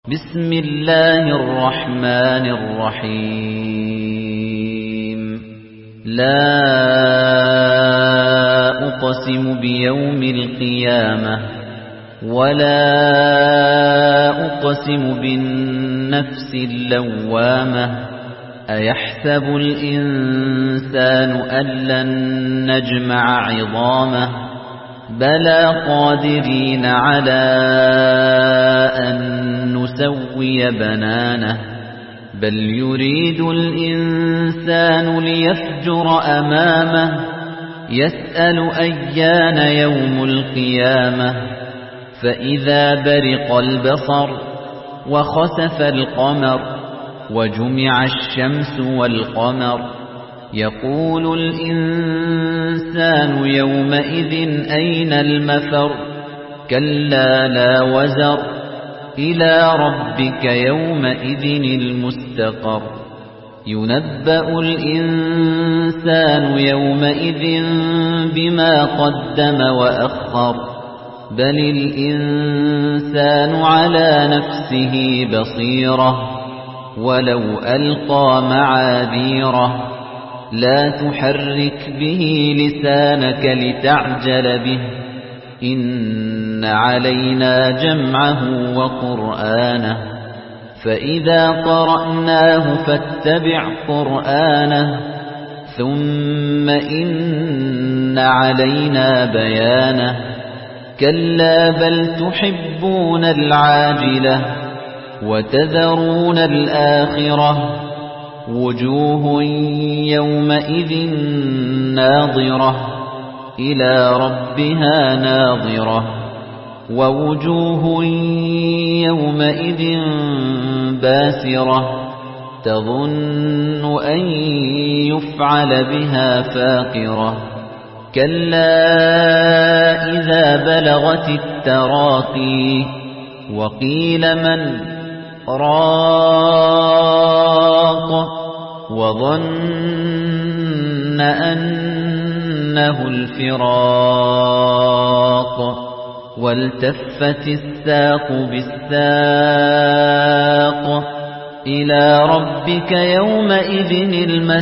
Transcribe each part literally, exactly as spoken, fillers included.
بسم الله الرحمن الرحيم لا أقسم بيوم القيامة ولا أقسم بالنفس اللوامة أيحسب الإنسان أن لن نجمع عظامه بلى قادرين على أن نسوي بنانه بل يريد الإنسان ليفجر أمامه يسأل أيان يوم القيامة فإذا برق البصر وخسف القمر وجمع الشمس والقمر يقول الإنسان يومئذ أين المفر كلا لا وزر إلى ربك يومئذ المستقر ينبأ الإنسان يومئذ بما قدم وأخر بل الإنسان على نفسه بصيرة ولو ألقى معاذيره لا تحرك به لسانك لتعجل به إن علينا جمعه وقرآنه فإذا قرأناه فاتبع قرآنه ثم إن علينا بيانه كلا بل تحبون العاجلة وتذرون الآخرة وجوه يومئذ ناظرة إلى ربها ناظرة ووجوه يومئذ باسرة تظن أن يفعل بها فاقرة كلا إذا بلغت التراقي وقيل من راق وظن أنه الفراق والتفت الساق بالساق إلى ربك يومئذ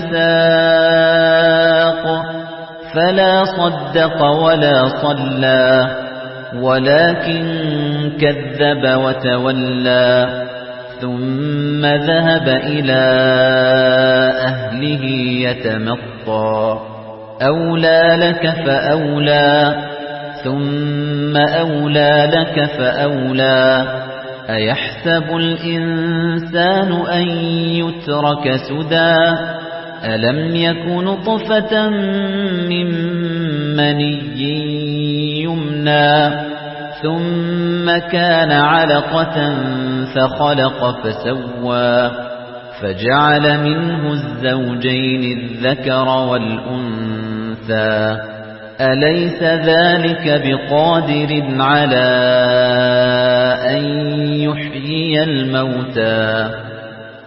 المساق فلا صدق ولا صلى ولكن كذب وتولى ثم ذهب إلى أهله يتمطى أولى لك فأولى ثم أولى لك فأولى أيحسب الإنسان أن يترك سدى ألم يكن نطفة من مني يمنى ثم كان علقة فخلق فسوى فجعل منه الزوجين الذكر والأنثى أليس ذلك بقادر على أن يحيي الموتى